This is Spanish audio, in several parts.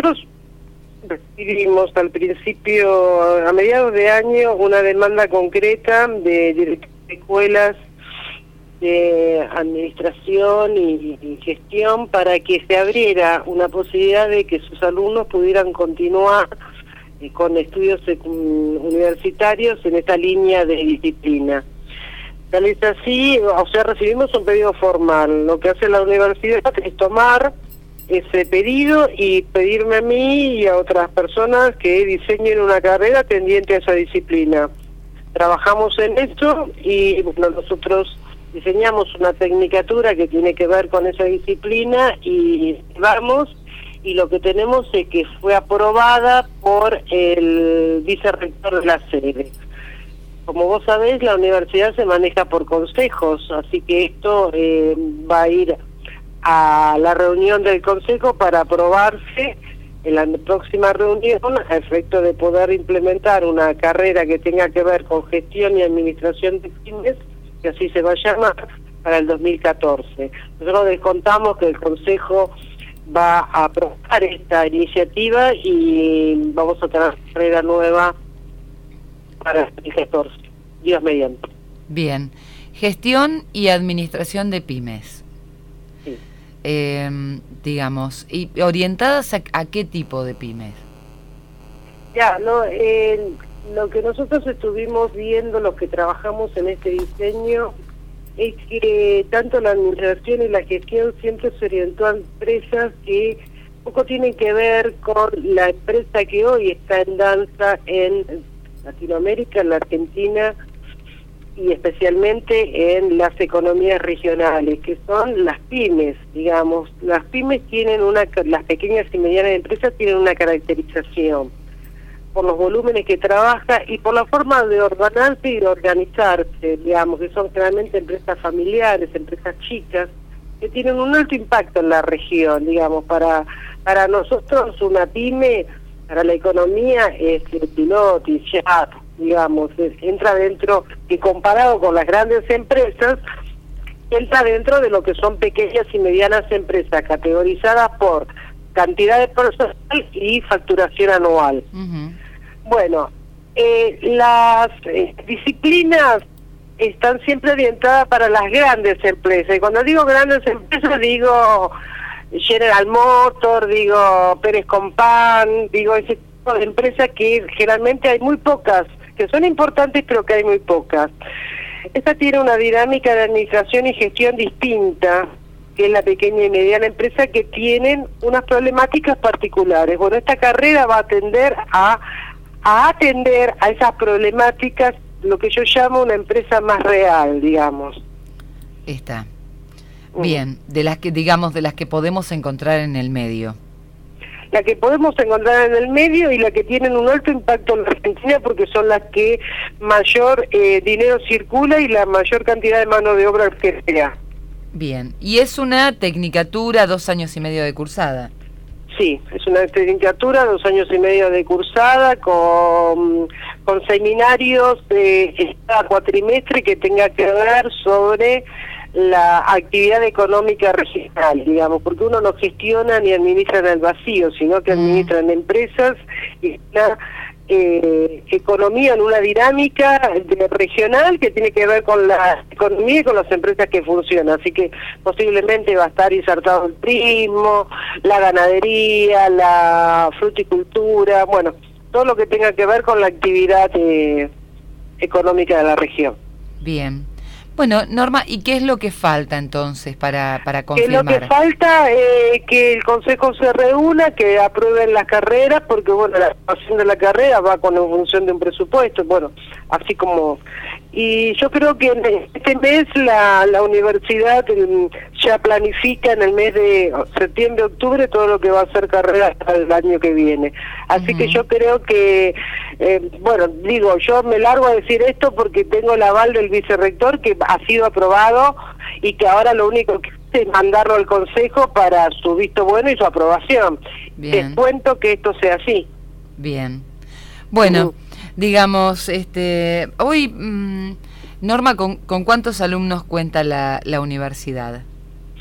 nosotros recibimos al principio, a mediados de año, una demanda concreta de directores de escuelas, de administración y gestión, para que se abriera una posibilidad de que sus alumnos pudieran continuar con estudios universitarios en esta línea de disciplina. Tal es así, o sea, recibimos un pedido formal. Lo que hace la universidad es tomar ese pedido y pedirme a mí y a otras personas que diseñen una carrera tendiente a esa disciplina. Trabajamos en esto y bueno, nosotros diseñamos una tecnicatura que tiene que ver con esa disciplina y vamos, y lo que tenemos es que fue aprobada por el vicerrector de la sede. Como vos sabés, la universidad se maneja por consejos, así que esto va a ir a la reunión del consejo para aprobarse en la próxima reunión a efecto de poder implementar una carrera que tenga que ver con gestión y administración de pymes, que así se va a llamar, para el 2014. Nosotros descontamos que el consejo va a aprobar esta iniciativa y vamos a tener una carrera nueva para el 2014, Dios mediante. Bien, gestión y administración de pymes. Sí. Digamos, y orientadas a qué tipo de pymes. Ya, no, lo que nosotros estuvimos viendo, los que trabajamos en este diseño, es que tanto la administración y la gestión siempre se orientó a empresas que poco tienen que ver con la empresa que hoy está en danza en Latinoamérica, en la Argentina y especialmente en las economías regionales, que son las pymes, digamos. Las pymes tienen las pequeñas y medianas empresas tienen una caracterización por los volúmenes que trabaja y por la forma de ordenarse y de organizarse, digamos, que son generalmente empresas familiares, empresas chicas, que tienen un alto impacto en la región, digamos. Para nosotros una pyme, para la economía, es el piloto y ya, digamos, entra dentro, y comparado con las grandes empresas, entra dentro de lo que son pequeñas y medianas empresas, categorizadas por cantidad de personal y facturación anual. Uh-huh. Bueno, las disciplinas están siempre orientadas para las grandes empresas, y cuando digo grandes empresas digo General Motors, digo Pérez Compán, digo ese tipo de empresas que generalmente hay muy pocas, que son importantes pero que hay muy pocas. Esta tiene una dinámica de administración y gestión distinta que es la pequeña y mediana empresa, que tienen unas problemáticas particulares. Bueno, esta carrera va a atender a esas problemáticas, lo que yo llamo una empresa más real, digamos. Está. Bien, de las que podemos encontrar en el medio. La que podemos encontrar en el medio y la que tienen un alto impacto en la Argentina, porque son las que mayor dinero circula y la mayor cantidad de mano de obra que sea. Bien, y es una tecnicatura 2 años y medio de cursada. Sí, es una tecnicatura 2 años y medio de cursada con seminarios de cada cuatrimestre que tenga que ver sobre la actividad económica regional, digamos, porque uno no gestiona ni administra en el vacío, sino que administra en empresas y una economía en una dinámica regional que tiene que ver con la economía y con las empresas que funcionan. Así que posiblemente va a estar insertado el turismo, la ganadería, la fruticultura, bueno, todo lo que tenga que ver con la actividad económica de la región. Bien. Bueno, Norma, ¿y qué es lo que falta entonces para confirmar? Lo que falta es que el Consejo se reúna, que aprueben las carreras, porque bueno, la aprobación de la carrera va en función de un presupuesto, bueno, así como... Y yo creo que en este mes la universidad ya planifica en el mes de septiembre-octubre todo lo que va a ser carrera hasta el año que viene. Así que yo creo que, bueno, digo, yo me largo a decir esto porque tengo el aval del vicerrector que ha sido aprobado y que ahora lo único que hace es mandarlo al Consejo para su visto bueno y su aprobación. Les cuento que esto sea así. Bien. Bueno, digamos, hoy, Norma, ¿con cuántos alumnos cuenta la universidad?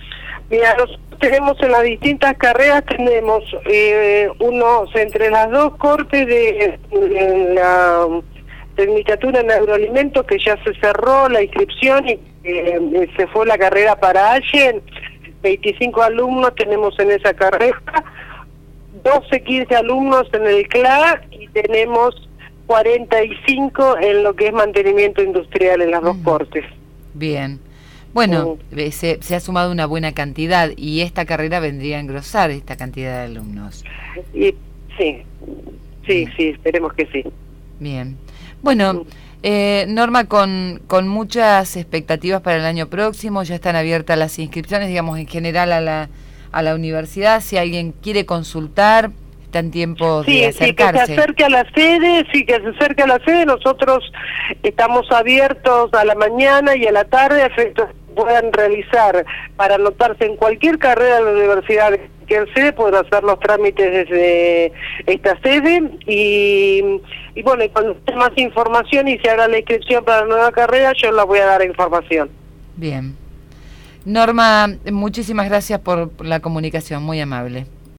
Mira, nosotros tenemos en las distintas carreras, tenemos unos entre las dos cortes de la Tecnicatura en Agroalimentos, que ya se cerró la inscripción y se fue la carrera para Allen. 25 alumnos tenemos en esa carrera, 12, 15 alumnos en el CLA y tenemos 45 en lo que es mantenimiento industrial en las dos cortes. Bien. Bueno, se ha sumado una buena cantidad y esta carrera vendría a engrosar esta cantidad de alumnos. Y sí, esperemos que sí. Bien. Bueno, Norma, con muchas expectativas para el año próximo, ya están abiertas las inscripciones, digamos, en general a la universidad. Si alguien quiere consultar, está en tiempo de acercarse. Sí, que se acerque a la sede, nosotros estamos abiertos a la mañana y a la tarde, a efectos que puedan realizar para anotarse en cualquier carrera de la universidad de cualquier sede, pueden hacer los trámites desde esta sede y bueno, y cuando esté más información y se haga la inscripción para la nueva carrera, yo la voy a dar información. Bien. Norma, muchísimas gracias por la comunicación, muy amable.